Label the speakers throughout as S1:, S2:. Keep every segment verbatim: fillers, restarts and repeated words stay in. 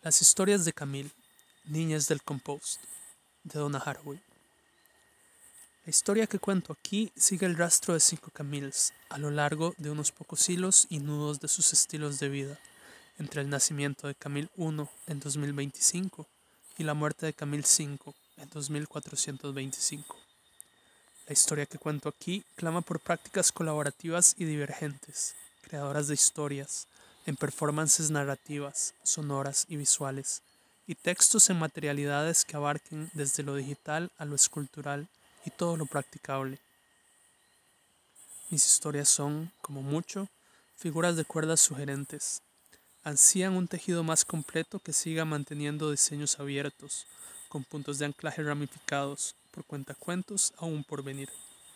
S1: Las historias de Camille, Niñas del Compost, de Donna Haraway. La historia que cuento aquí sigue el rastro de cinco Camilles a lo largo de unos pocos hilos y nudos de sus estilos de vida, entre el nacimiento de Camille primero en dos mil veinticinco y la muerte de Camille cinco en dos mil cuatrocientos veinticinco. La historia que cuento aquí clama por prácticas colaborativas y divergentes, creadoras de historias, en performances narrativas, sonoras y visuales, y textos en materialidades que abarquen desde lo digital a lo escultural y todo lo practicable. Mis historias son, como mucho, figuras de cuerdas sugerentes. Ansían un tejido más completo que siga manteniendo diseños abiertos, con puntos de anclaje ramificados, por cuentacuentos aún por venir.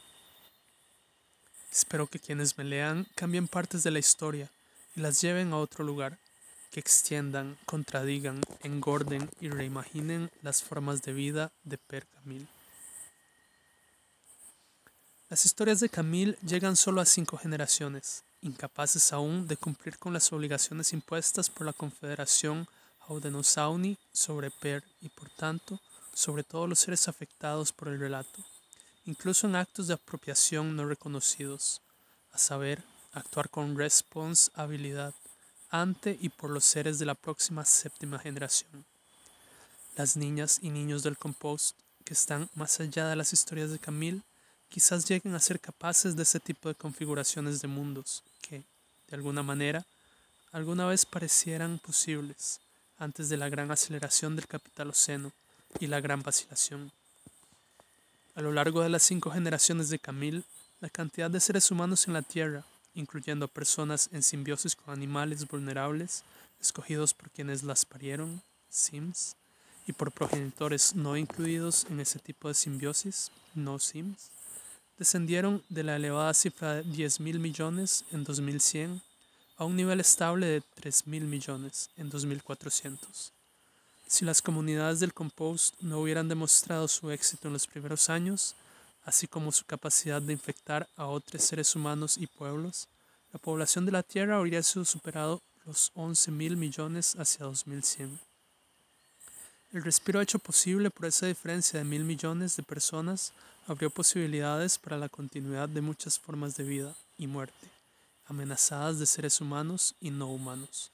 S1: Espero que quienes me lean cambien partes de la historia y las lleven a otro lugar, que extiendan, contradigan, engorden y reimaginen las formas de vida de Per Camille. Las historias de Camille llegan solo a cinco generaciones, incapaces aún de cumplir con las obligaciones impuestas por la Confederación Haudenosaunee sobre Per y, por tanto, sobre todos los seres afectados por el relato, incluso en actos de apropiación no reconocidos, a saber, actuar con responsabilidad ante y por los seres de la próxima séptima generación. Las niñas y niños del compost, que están más allá de las historias de Camille, quizás lleguen a ser capaces de ese tipo de configuraciones de mundos que, de alguna manera, alguna vez parecieran posibles antes de la gran aceleración del capitaloceno y la gran vacilación. A lo largo de las cinco generaciones de Camille, la cantidad de seres humanos en la Tierra, incluyendo a personas en simbiosis con animales vulnerables, escogidos por quienes las parieron, Sims, y por progenitores no incluidos en ese tipo de simbiosis, no Sims, descendieron de la elevada cifra de diez mil millones en dos mil cien a un nivel estable de tres mil millones en dos mil cuatrocientos. Si las comunidades del compost no hubieran demostrado su éxito en los primeros años, así como su capacidad de infectar a otros seres humanos y pueblos, la población de la Tierra habría sido superado los once mil millones hacia dos mil cien. El respiro hecho posible por esa diferencia de mil millones de personas abrió posibilidades para la continuidad de muchas formas de vida y muerte, amenazadas de seres humanos y no humanos.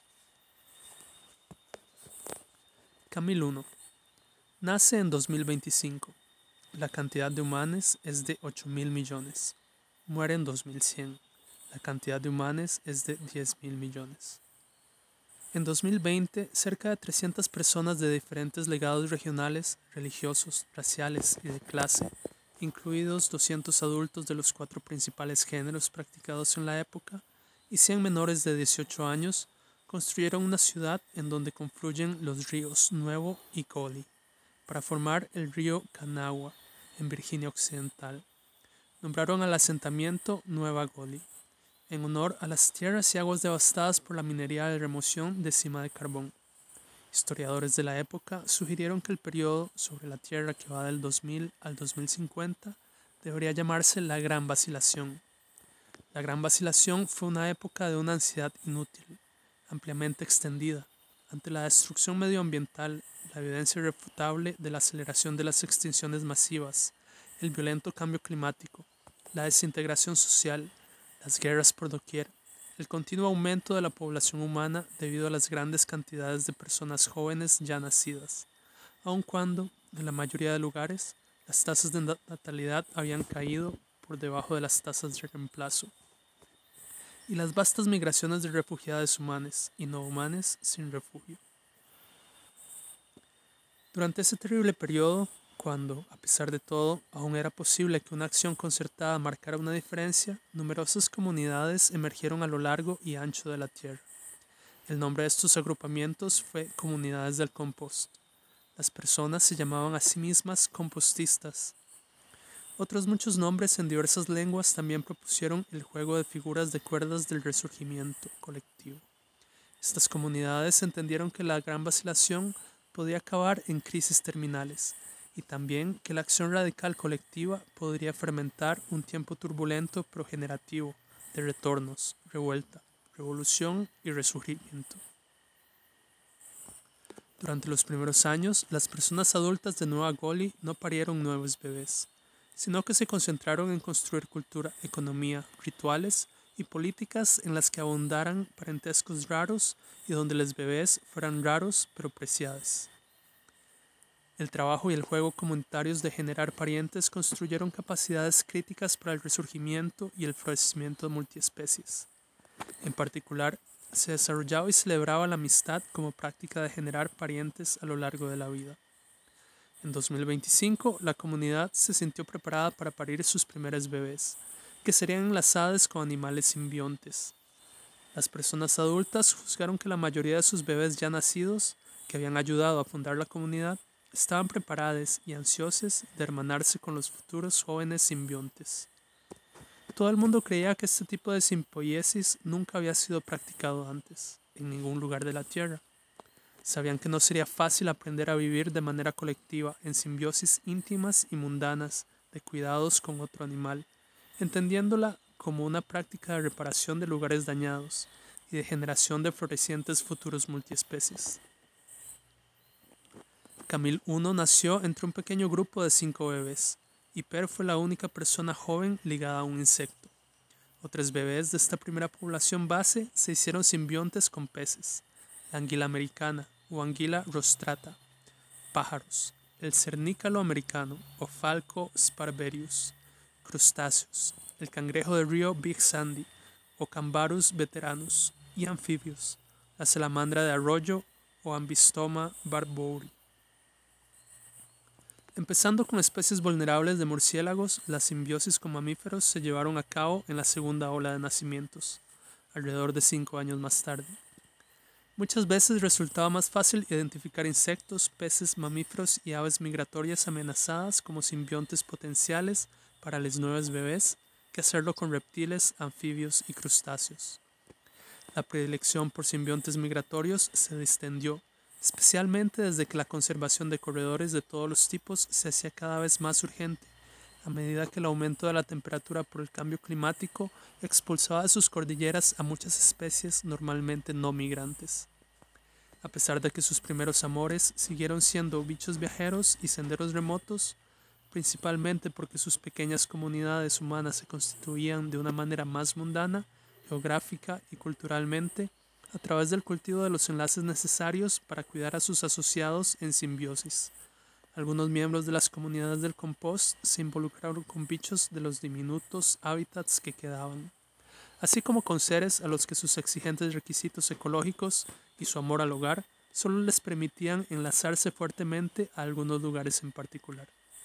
S1: Camille primero. Nace en dos mil veinticinco. La cantidad de humanos es de ocho mil millones. Muere en dos mil cien. La cantidad de humanos es de diez mil millones. En dos mil veinte, cerca de trescientas personas de diferentes legados regionales, religiosos, raciales y de clase, incluidos doscientos adultos de los cuatro principales géneros practicados en la época y cien menores de dieciocho años, construyeron una ciudad en donde confluyen los ríos Nuevo y Goli, para formar el río Kanawha, en Virginia Occidental. Nombraron al asentamiento Nueva Goli, en honor a las tierras y aguas devastadas por la minería de remoción de cima de carbón. Historiadores de la época sugirieron que el periodo sobre la Tierra que va del dos mil al dos mil cincuenta debería llamarse la Gran Vacilación. La Gran Vacilación fue una época de una ansiedad inútil, ampliamente extendida, ante la destrucción medioambiental, la evidencia irrefutable de la aceleración de las extinciones masivas, el violento cambio climático, la desintegración social, las guerras por doquier, el continuo aumento de la población humana debido a las grandes cantidades de personas jóvenes ya nacidas, aun cuando, en la mayoría de lugares, las tasas de natalidad habían caído por debajo de las tasas de reemplazo, y las vastas migraciones de refugiados humanos y no humanos sin refugio. Durante ese terrible periodo, cuando, a pesar de todo, aún era posible que una acción concertada marcara una diferencia, numerosas comunidades emergieron a lo largo y ancho de la Tierra. El nombre de estos agrupamientos fue Comunidades del Compost. Las personas se llamaban a sí mismas compostistas. Otros muchos nombres en diversas lenguas también propusieron el juego de figuras de cuerdas del resurgimiento colectivo. Estas comunidades entendieron que la gran vacilación podía acabar en crisis terminales y también que la acción radical colectiva podría fermentar un tiempo turbulento progenerativo de retornos, revuelta, revolución y resurgimiento. Durante los primeros años, las personas adultas de Nueva Goli no parieron nuevos bebés, sino que se concentraron en construir cultura, economía, rituales y políticas en las que abundaran parentescos raros y donde los bebés fueran raros pero preciados. El trabajo y el juego comunitarios de generar parientes construyeron capacidades críticas para el resurgimiento y el florecimiento de multiespecies. En particular, se desarrollaba y celebraba la amistad como práctica de generar parientes a lo largo de la vida. En dos mil veinticinco, la comunidad se sintió preparada para parir sus primeros bebés, que serían enlazados con animales simbiontes. Las personas adultas juzgaron que la mayoría de sus bebés ya nacidos, que habían ayudado a fundar la comunidad, estaban preparadas y ansiosas de hermanarse con los futuros jóvenes simbiontes. Todo el mundo creía que este tipo de simpoiesis nunca había sido practicado antes, en ningún lugar de la Tierra. Sabían que no sería fácil aprender a vivir de manera colectiva en simbiosis íntimas y mundanas de cuidados con otro animal, entendiéndola como una práctica de reparación de lugares dañados y de generación de florecientes futuros multiespecies. Camille I nació entre un pequeño grupo de cinco bebés, y Per fue la única persona joven ligada a un insecto. Otros bebés de esta primera población base se hicieron simbiontes con peces, la anguila americana o anguila rostrata, pájaros, el cernícalo americano o Falco sparverius, crustáceos, el cangrejo de río Big Sandy o Cambarus veteranus y anfibios, la salamandra de arroyo o Ambystoma barbouri. Empezando con especies vulnerables de murciélagos, las simbiosis con mamíferos se llevaron a cabo en la segunda ola de nacimientos, alrededor de cinco años más tarde. Muchas veces resultaba más fácil identificar insectos, peces, mamíferos y aves migratorias amenazadas como simbiontes potenciales para los nuevos bebés que hacerlo con reptiles, anfibios y crustáceos. La predilección por simbiontes migratorios se distendió, especialmente desde que la conservación de corredores de todos los tipos se hacía cada vez más urgente, a medida que el aumento de la temperatura por el cambio climático expulsaba de sus cordilleras a muchas especies normalmente no migrantes. A pesar de que sus primeros amores siguieron siendo bichos viajeros y senderos remotos, principalmente porque sus pequeñas comunidades humanas se constituían de una manera más mundana, geográfica y culturalmente, a través del cultivo de los enlaces necesarios para cuidar a sus asociados en simbiosis. Algunos miembros de las comunidades del compost se involucraron con bichos de los diminutos hábitats que quedaban, así como con seres a los que sus exigentes requisitos ecológicos y su amor al hogar solo les permitían enlazarse fuertemente a algunos lugares en particular.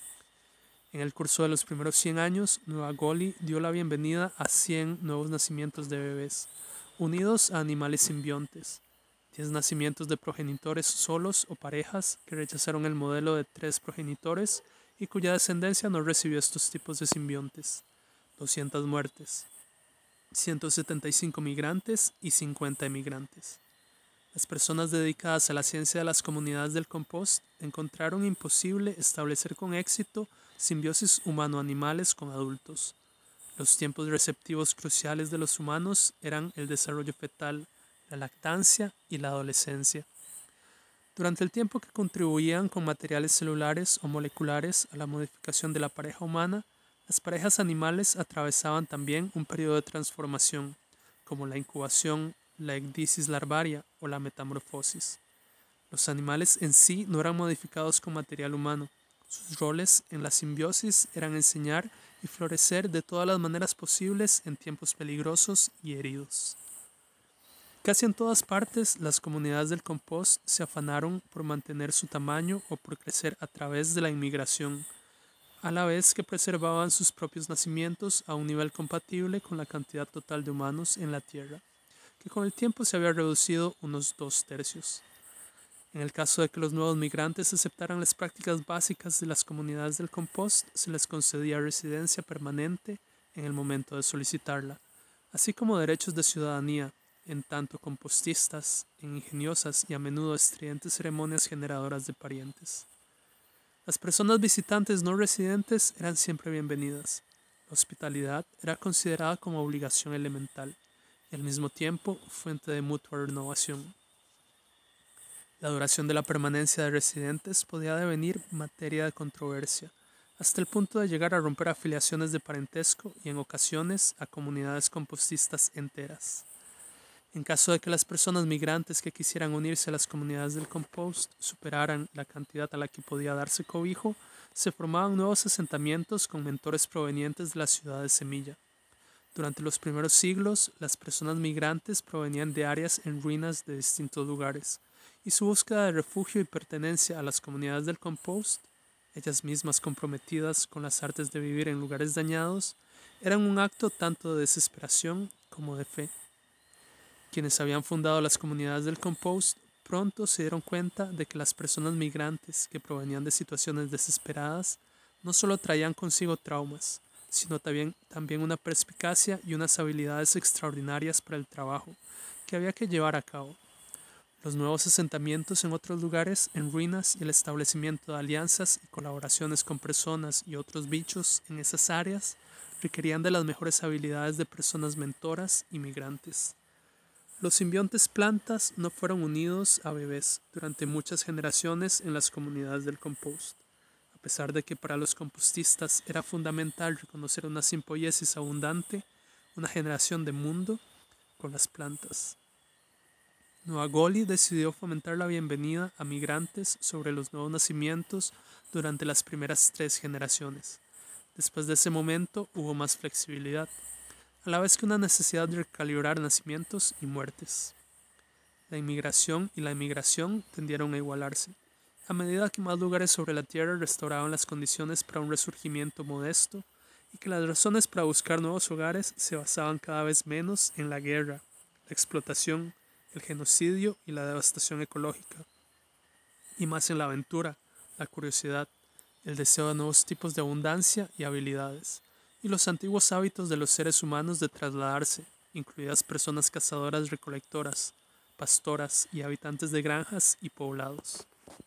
S1: En el curso de los primeros cien años, Nueva Goli dio la bienvenida a cien nuevos nacimientos de bebés, unidos a animales simbiontes, diez nacimientos de progenitores solos o parejas que rechazaron el modelo de tres progenitores y cuya descendencia no recibió estos tipos de simbiontes, doscientas muertes, ciento setenta y cinco migrantes y cincuenta emigrantes. Las personas dedicadas a la ciencia de las comunidades del compost encontraron imposible establecer con éxito simbiosis humano-animales con adultos. Los tiempos receptivos cruciales de los humanos eran el desarrollo fetal, la lactancia y la adolescencia. Durante el tiempo que contribuían con materiales celulares o moleculares a la modificación de la pareja humana, las parejas animales atravesaban también un periodo de transformación, como la incubación, la ecdisis larvaria o la metamorfosis. Los animales en sí no eran modificados con material humano. Sus roles en la simbiosis eran enseñar y florecer de todas las maneras posibles en tiempos peligrosos y heridos. Casi en todas partes, las comunidades del compost se afanaron por mantener su tamaño o por crecer a través de la inmigración, a la vez que preservaban sus propios nacimientos a un nivel compatible con la cantidad total de humanos en la Tierra, que con el tiempo se había reducido unos dos tercios. En el caso de que los nuevos migrantes aceptaran las prácticas básicas de las comunidades del compost, se les concedía residencia permanente en el momento de solicitarla, así como derechos de ciudadanía, en tanto compostistas, en ingeniosas y a menudo estridentes ceremonias generadoras de parientes. Las personas visitantes no residentes eran siempre bienvenidas. La hospitalidad era considerada como obligación elemental y al mismo tiempo fuente de mutua renovación. La duración de la permanencia de residentes podía devenir materia de controversia, hasta el punto de llegar a romper afiliaciones de parentesco y en ocasiones a comunidades compostistas enteras. En caso de que las personas migrantes que quisieran unirse a las comunidades del compost superaran la cantidad a la que podía darse cobijo, se formaban nuevos asentamientos con mentores provenientes de la ciudad de semilla. Durante los primeros siglos, las personas migrantes provenían de áreas en ruinas de distintos lugares, y su búsqueda de refugio y pertenencia a las comunidades del compost, ellas mismas comprometidas con las artes de vivir en lugares dañados, eran un acto tanto de desesperación como de fe. Quienes habían fundado las comunidades del compost pronto se dieron cuenta de que las personas migrantes que provenían de situaciones desesperadas no solo traían consigo traumas, sino también, también una perspicacia y unas habilidades extraordinarias para el trabajo que había que llevar a cabo. Los nuevos asentamientos en otros lugares en ruinas y el establecimiento de alianzas y colaboraciones con personas y otros bichos en esas áreas requerían de las mejores habilidades de personas mentoras y migrantes. Los simbiontes plantas no fueron unidos a bebés durante muchas generaciones en las comunidades del compost, a pesar de que para los compostistas era fundamental reconocer una simpoiesis abundante, una generación de mundo con las plantas. Nueva Goli decidió fomentar la bienvenida a migrantes sobre los nuevos nacimientos durante las primeras tres generaciones. Después de ese momento hubo más flexibilidad, a la vez que una necesidad de recalibrar nacimientos y muertes. La inmigración y la emigración tendieron a igualarse, a medida que más lugares sobre la tierra restauraban las condiciones para un resurgimiento modesto y que las razones para buscar nuevos hogares se basaban cada vez menos en la guerra, la explotación, el genocidio y la devastación ecológica, y más en la aventura, la curiosidad, el deseo de nuevos tipos de abundancia y habilidades, y los antiguos hábitos de los seres humanos de trasladarse, incluidas personas cazadoras recolectoras, pastoras y habitantes de granjas y poblados.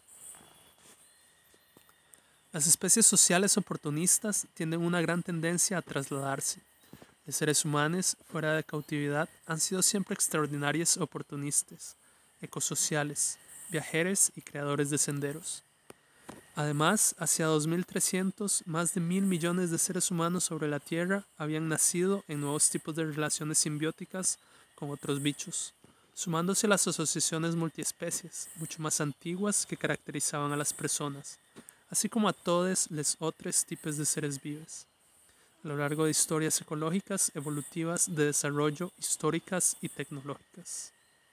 S1: Las especies sociales oportunistas tienen una gran tendencia a trasladarse. Los seres humanos, fuera de cautividad, han sido siempre extraordinarios oportunistas, ecosociales, viajeros y creadores de senderos. Además, hacia dos mil trescientos, más de mil millones de seres humanos sobre la Tierra habían nacido en nuevos tipos de relaciones simbióticas con otros bichos, sumándose a las asociaciones multiespecies, mucho más antiguas que caracterizaban a las personas, así como a todos los otros tipos de seres vivos, a lo largo de historias ecológicas, evolutivas, de desarrollo, históricas y tecnológicas.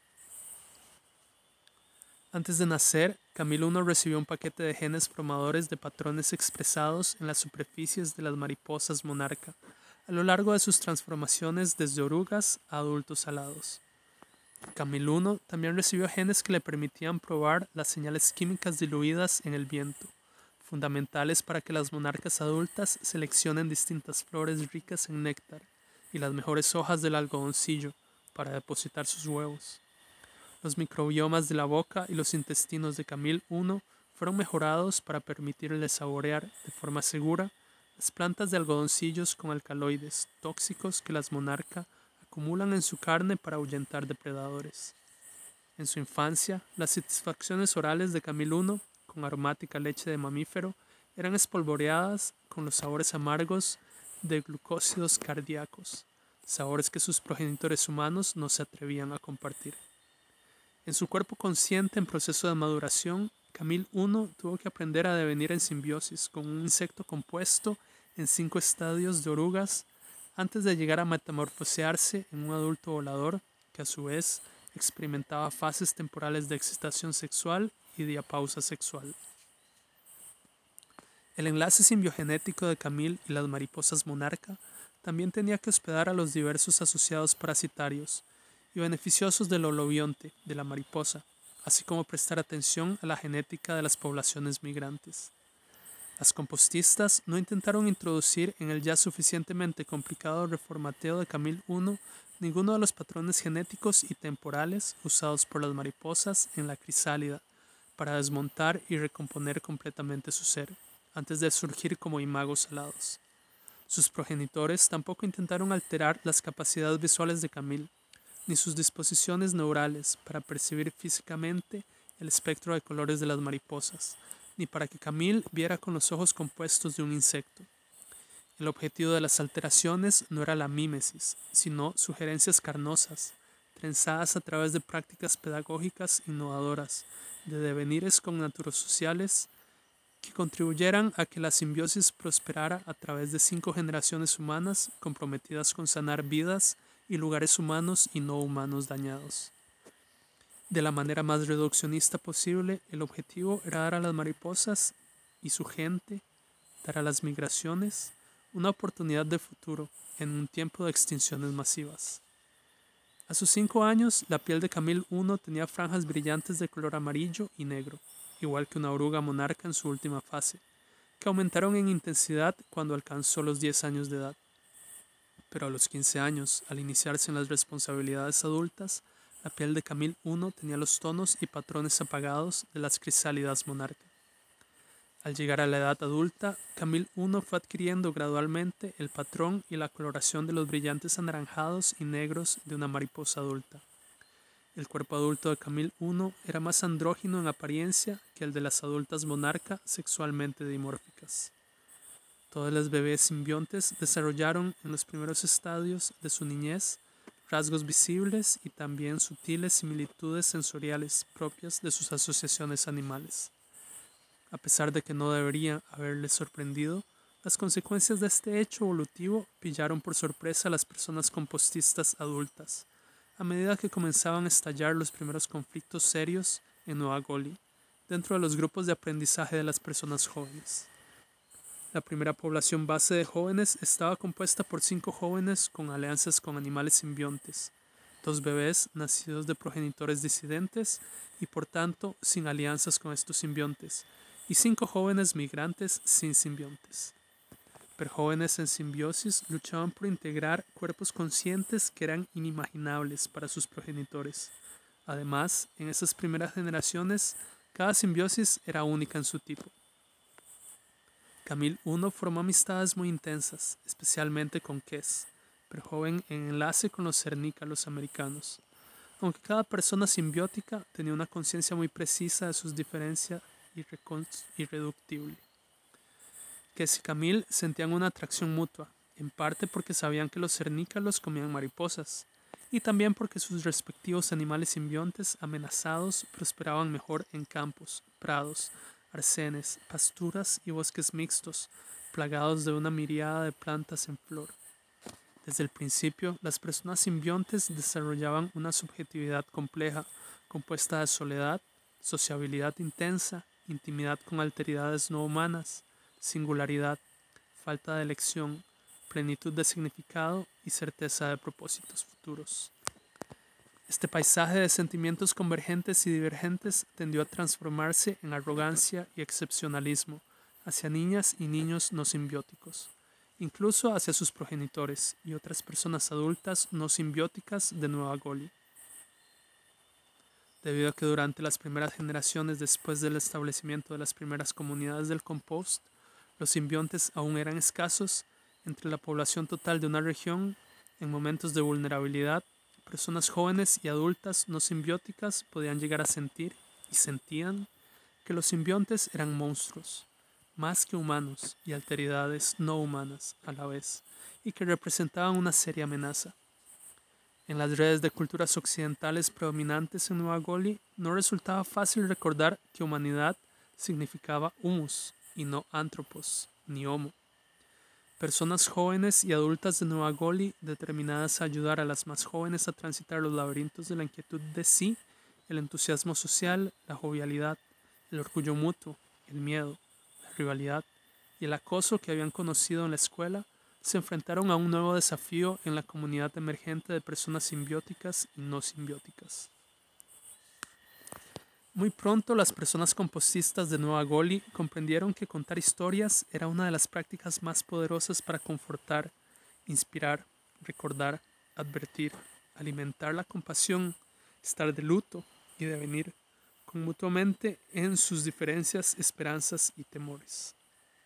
S1: Antes de nacer, Camilo primero recibió un paquete de genes formadores de patrones expresados en las superficies de las mariposas monarca, a lo largo de sus transformaciones desde orugas a adultos alados. Camilo primero también recibió genes que le permitían probar las señales químicas diluidas en el viento, fundamentales para que las monarcas adultas seleccionen distintas flores ricas en néctar y las mejores hojas del algodoncillo para depositar sus huevos. Los microbiomas de la boca y los intestinos de Camilo primero fueron mejorados para permitirle saborear de forma segura las plantas de algodoncillos con alcaloides tóxicos que las monarcas acumulan en su carne para ahuyentar depredadores. En su infancia, las satisfacciones orales de Camilo primero, con aromática leche de mamífero, eran espolvoreadas con los sabores amargos de glucósidos cardíacos, sabores que sus progenitores humanos no se atrevían a compartir. En su cuerpo consciente en proceso de maduración, Camilo primero tuvo que aprender a devenir en simbiosis con un insecto compuesto en cinco estadios de orugas antes de llegar a metamorfosearse en un adulto volador que a su vez experimentaba fases temporales de excitación sexual y diapausa sexual. El enlace simbiogenético de Camilo y las mariposas monarca también tenía que hospedar a los diversos asociados parasitarios y beneficiosos del holobionte de la mariposa, así como prestar atención a la genética de las poblaciones migrantes. Las compostistas no intentaron introducir en el ya suficientemente complicado reformateo de Camilo primero ninguno de los patrones genéticos y temporales usados por las mariposas en la crisálida para desmontar y recomponer completamente su ser, antes de surgir como imagos alados. Sus progenitores tampoco intentaron alterar las capacidades visuales de Camilo, ni sus disposiciones neurales para percibir físicamente el espectro de colores de las mariposas, ni para que Camille viera con los ojos compuestos de un insecto. El objetivo de las alteraciones no era la mímesis, sino sugerencias carnosas, trenzadas a través de prácticas pedagógicas innovadoras, de devenires sociales que contribuyeran a que la simbiosis prosperara a través de cinco generaciones humanas comprometidas con sanar vidas y lugares humanos y no humanos dañados. De la manera más reduccionista posible, el objetivo era dar a las mariposas y su gente, dar a las migraciones, una oportunidad de futuro en un tiempo de extinciones masivas. A sus cinco años, la piel de Camille I tenía franjas brillantes de color amarillo y negro, igual que una oruga monarca en su última fase, que aumentaron en intensidad cuando alcanzó los diez años de edad. Pero a los quince años, al iniciarse en las responsabilidades adultas, la piel de Camille I tenía los tonos y patrones apagados de las crisálidas monarca. Al llegar a la edad adulta, Camille I fue adquiriendo gradualmente el patrón y la coloración de los brillantes anaranjados y negros de una mariposa adulta. El cuerpo adulto de Camille I era más andrógino en apariencia que el de las adultas monarca sexualmente dimórficas. Todas las bebés simbiontes desarrollaron en los primeros estadios de su niñez rasgos visibles y también sutiles similitudes sensoriales propias de sus asociaciones animales. A pesar de que no debería haberles sorprendido, las consecuencias de este hecho evolutivo pillaron por sorpresa a las personas compostistas adultas, a medida que comenzaban a estallar los primeros conflictos serios en Nueva Goli, dentro de los grupos de aprendizaje de las personas jóvenes. La primera población base de jóvenes estaba compuesta por cinco jóvenes con alianzas con animales simbiontes, dos bebés nacidos de progenitores disidentes y por tanto sin alianzas con estos simbiontes, y cinco jóvenes migrantes sin simbiontes. Pero jóvenes en simbiosis luchaban por integrar cuerpos conscientes que eran inimaginables para sus progenitores. Además, en esas primeras generaciones, cada simbiosis era única en su tipo. Camille I formó amistades muy intensas, especialmente con Kes, pero joven en enlace con los cernícalos americanos. Aunque cada persona simbiótica tenía una conciencia muy precisa de sus diferencias irreductible. Kes y Camille sentían una atracción mutua, en parte porque sabían que los cernícalos comían mariposas, y también porque sus respectivos animales simbiontes amenazados prosperaban mejor en campos, prados, arcenes, pasturas y bosques mixtos, plagados de una miríada de plantas en flor. Desde el principio, las personas simbiontes desarrollaban una subjetividad compleja, compuesta de soledad, sociabilidad intensa, intimidad con alteridades no humanas, singularidad, falta de elección, plenitud de significado y certeza de propósitos futuros. Este paisaje de sentimientos convergentes y divergentes tendió a transformarse en arrogancia y excepcionalismo hacia niñas y niños no simbióticos, incluso hacia sus progenitores y otras personas adultas no simbióticas de Nueva Goli. Debido a que durante las primeras generaciones después del establecimiento de las primeras comunidades del compost, los simbiontes aún eran escasos entre la población total de una región, en momentos de vulnerabilidad, personas jóvenes y adultas no simbióticas podían llegar a sentir, y sentían, que los simbiontes eran monstruos, más que humanos y alteridades no humanas a la vez, y que representaban una seria amenaza. En las redes de culturas occidentales predominantes en Nueva Goli, no resultaba fácil recordar que humanidad significaba humus y no antropos ni homo. Personas jóvenes y adultas de Nueva Goli determinadas a ayudar a las más jóvenes a transitar los laberintos de la inquietud de sí, el entusiasmo social, la jovialidad, el orgullo mutuo, el miedo, la rivalidad y el acoso que habían conocido en la escuela, se enfrentaron a un nuevo desafío en la comunidad emergente de personas simbióticas y no simbióticas. Muy pronto las personas compostistas de Nueva Goli comprendieron que contar historias era una de las prácticas más poderosas para confortar, inspirar, recordar, advertir, alimentar la compasión, estar de luto y devenir con mutuamente en sus diferencias, esperanzas y temores.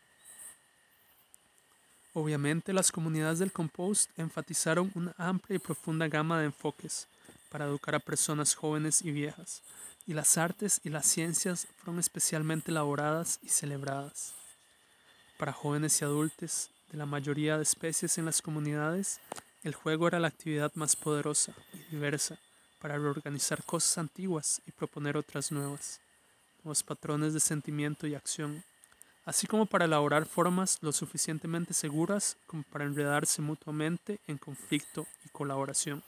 S1: Obviamente, las comunidades del compost enfatizaron una amplia y profunda gama de enfoques para educar a personas jóvenes y viejas, y las artes y las ciencias fueron especialmente elaboradas y celebradas. Para jóvenes y adultos de la mayoría de especies en las comunidades, el juego era la actividad más poderosa y diversa para reorganizar cosas antiguas y proponer otras nuevas, nuevos patrones de sentimiento y acción, así como para elaborar formas lo suficientemente seguras como para enredarse mutuamente en conflicto y colaboración.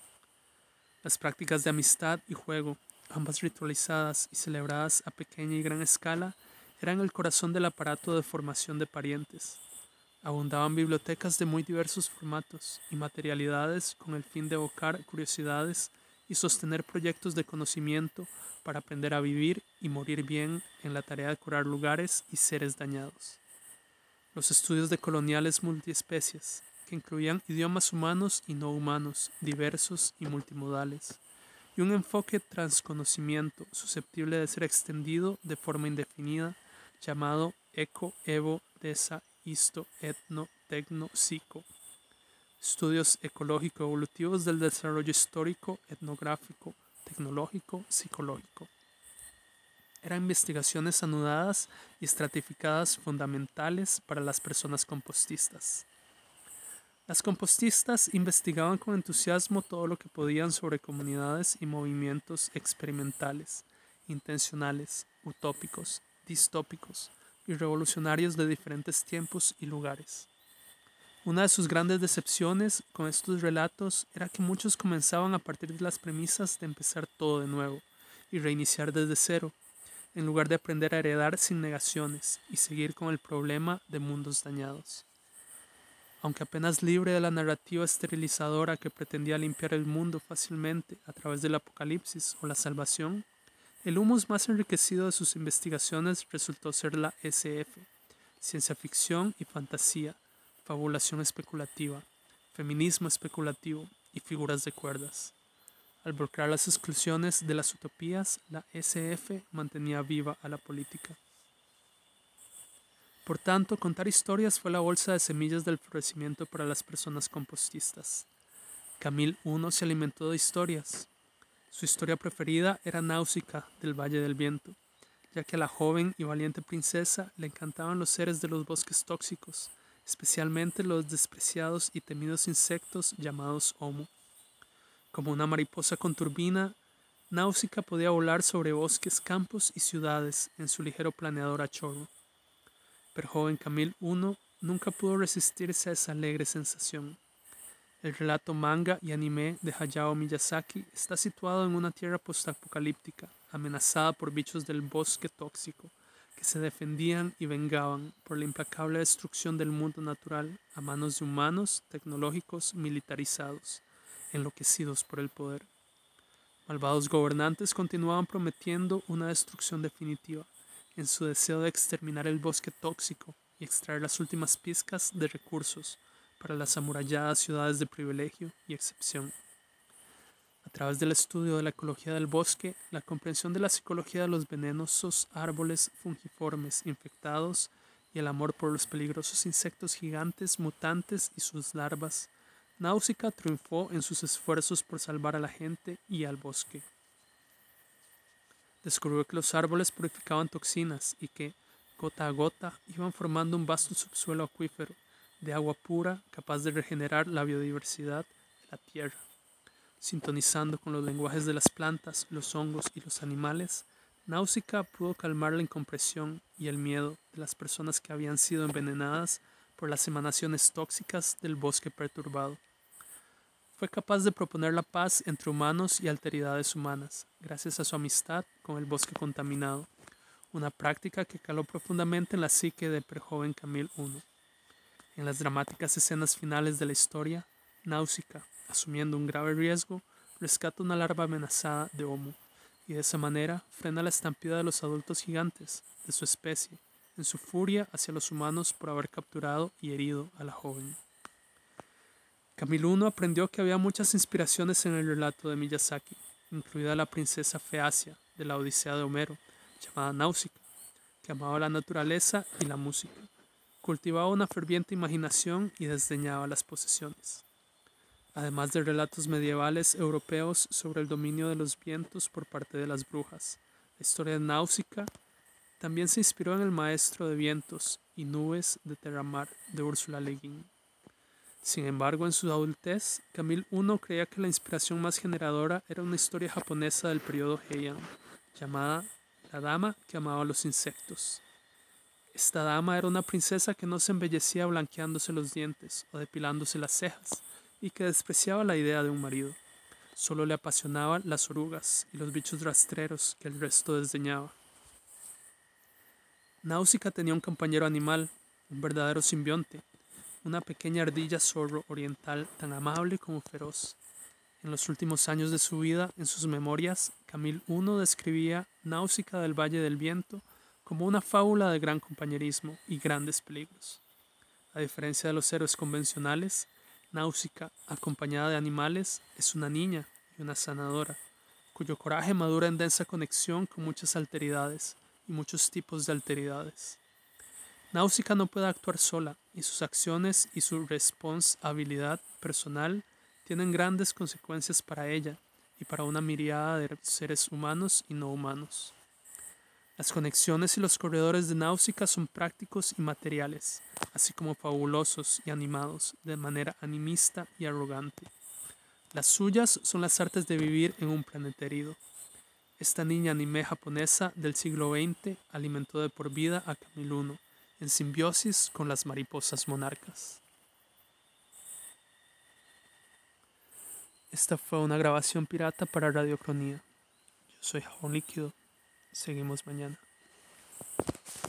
S1: Las prácticas de amistad y juego, ambas ritualizadas y celebradas a pequeña y gran escala, eran el corazón del aparato de formación de parientes. Abundaban bibliotecas de muy diversos formatos y materialidades con el fin de evocar curiosidades y sostener proyectos de conocimiento para aprender a vivir y morir bien en la tarea de curar lugares y seres dañados. Los estudios de coloniales multiespecies, que incluían idiomas humanos y no humanos, diversos y multimodales, y un enfoque transconocimiento susceptible de ser extendido de forma indefinida, llamado eco, evo, desa, histo, etno, tecno, psico. Estudios ecológico-evolutivos del desarrollo histórico, etnográfico, tecnológico, psicológico. Eran investigaciones anudadas y estratificadas fundamentales para las personas compostistas. Las compostistas investigaban con entusiasmo todo lo que podían sobre comunidades y movimientos experimentales, intencionales, utópicos, distópicos y revolucionarios de diferentes tiempos y lugares. Una de sus grandes decepciones con estos relatos era que muchos comenzaban a partir de las premisas de empezar todo de nuevo y reiniciar desde cero, en lugar de aprender a heredar sin negaciones y seguir con el problema de mundos dañados. Aunque apenas libre de la narrativa esterilizadora que pretendía limpiar el mundo fácilmente a través del apocalipsis o la salvación, el humus más enriquecido de sus investigaciones resultó ser la ese efe, ciencia ficción y fantasía, fabulación especulativa, feminismo especulativo y figuras de cuerdas. Al bloquear las exclusiones de las utopías, la ese efe mantenía viva a la política. Por tanto, contar historias fue la bolsa de semillas del florecimiento para las personas compostistas. Camille I se alimentó de historias. Su historia preferida era Náusica del Valle del Viento, ya que a la joven y valiente princesa le encantaban los seres de los bosques tóxicos, especialmente los despreciados y temidos insectos llamados homo. Como una mariposa con turbina, Náusica podía volar sobre bosques, campos y ciudades en su ligero planeador a chorro. Pero joven Camille I nunca pudo resistirse a esa alegre sensación. El relato manga y anime de Hayao Miyazaki está situado en una tierra postapocalíptica, amenazada por bichos del bosque tóxico, que se defendían y vengaban por la implacable destrucción del mundo natural a manos de humanos tecnológicos militarizados, enloquecidos por el poder. Malvados gobernantes continuaban prometiendo una destrucción definitiva, en su deseo de exterminar el bosque tóxico y extraer las últimas pizcas de recursos para las amuralladas ciudades de privilegio y excepción. A través del estudio de la ecología del bosque, la comprensión de la psicología de los venenosos árboles fungiformes infectados y el amor por los peligrosos insectos gigantes mutantes y sus larvas, Náusica triunfó en sus esfuerzos por salvar a la gente y al bosque. Descubrió que los árboles purificaban toxinas y que, gota a gota, iban formando un vasto subsuelo acuífero de agua pura capaz de regenerar la biodiversidad de la tierra. Sintonizando con los lenguajes de las plantas, los hongos y los animales, Náusica pudo calmar la incompresión y el miedo de las personas que habían sido envenenadas por las emanaciones tóxicas del bosque perturbado. Fue capaz de proponer la paz entre humanos y alteridades humanas, gracias a su amistad con el bosque contaminado, una práctica que caló profundamente en la psique de prejoven Camille I. En las dramáticas escenas finales de la historia, Náusica, asumiendo un grave riesgo, rescata una larva amenazada de homo, y de esa manera frena la estampida de los adultos gigantes de su especie, en su furia hacia los humanos por haber capturado y herido a la joven. Camille I aprendió que había muchas inspiraciones en el relato de Miyazaki, incluida la princesa Feacia de la Odisea de Homero, llamada Náusica, que amaba la naturaleza y la música, cultivaba una ferviente imaginación y desdeñaba las posesiones. además de relatos medievales europeos sobre el dominio de los vientos por parte de las brujas. La historia de Náusica también se inspiró en El Maestro de Vientos y Nubes de Terramar de Úrsula Le Guin. Sin embargo, en su adultez, Camille primero creía que la inspiración más generadora era una historia japonesa del periodo Heian, llamada La Dama que amaba los insectos. Esta dama era una princesa que no se embellecía blanqueándose los dientes o depilándose las cejas, y que despreciaba la idea de un marido. Solo le apasionaban las orugas y los bichos rastreros que el resto desdeñaba. Náusica tenía un compañero animal, un verdadero simbionte, una pequeña ardilla zorro oriental tan amable como feroz. En los últimos años de su vida, en sus memorias, Camille primero describía Náusica del Valle del Viento como una fábula de gran compañerismo y grandes peligros. A diferencia de los héroes convencionales, Náusica, acompañada de animales, es una niña y una sanadora, cuyo coraje madura en densa conexión con muchas alteridades y muchos tipos de alteridades. Náusica no puede actuar sola, y sus acciones y su responsabilidad personal tienen grandes consecuencias para ella y para una miríada de seres humanos y no humanos. Las conexiones y los corredores de Náusica son prácticos y materiales, así como fabulosos y animados, de manera animista y arrogante. Las suyas son las artes de vivir en un planeta herido. Esta niña anime japonesa del siglo veinte alimentó de por vida a Camille primero, en simbiosis con las mariposas monarcas. Esta fue una grabación pirata para Radiocronía. Yo soy Jabón Líquido. Seguimos mañana.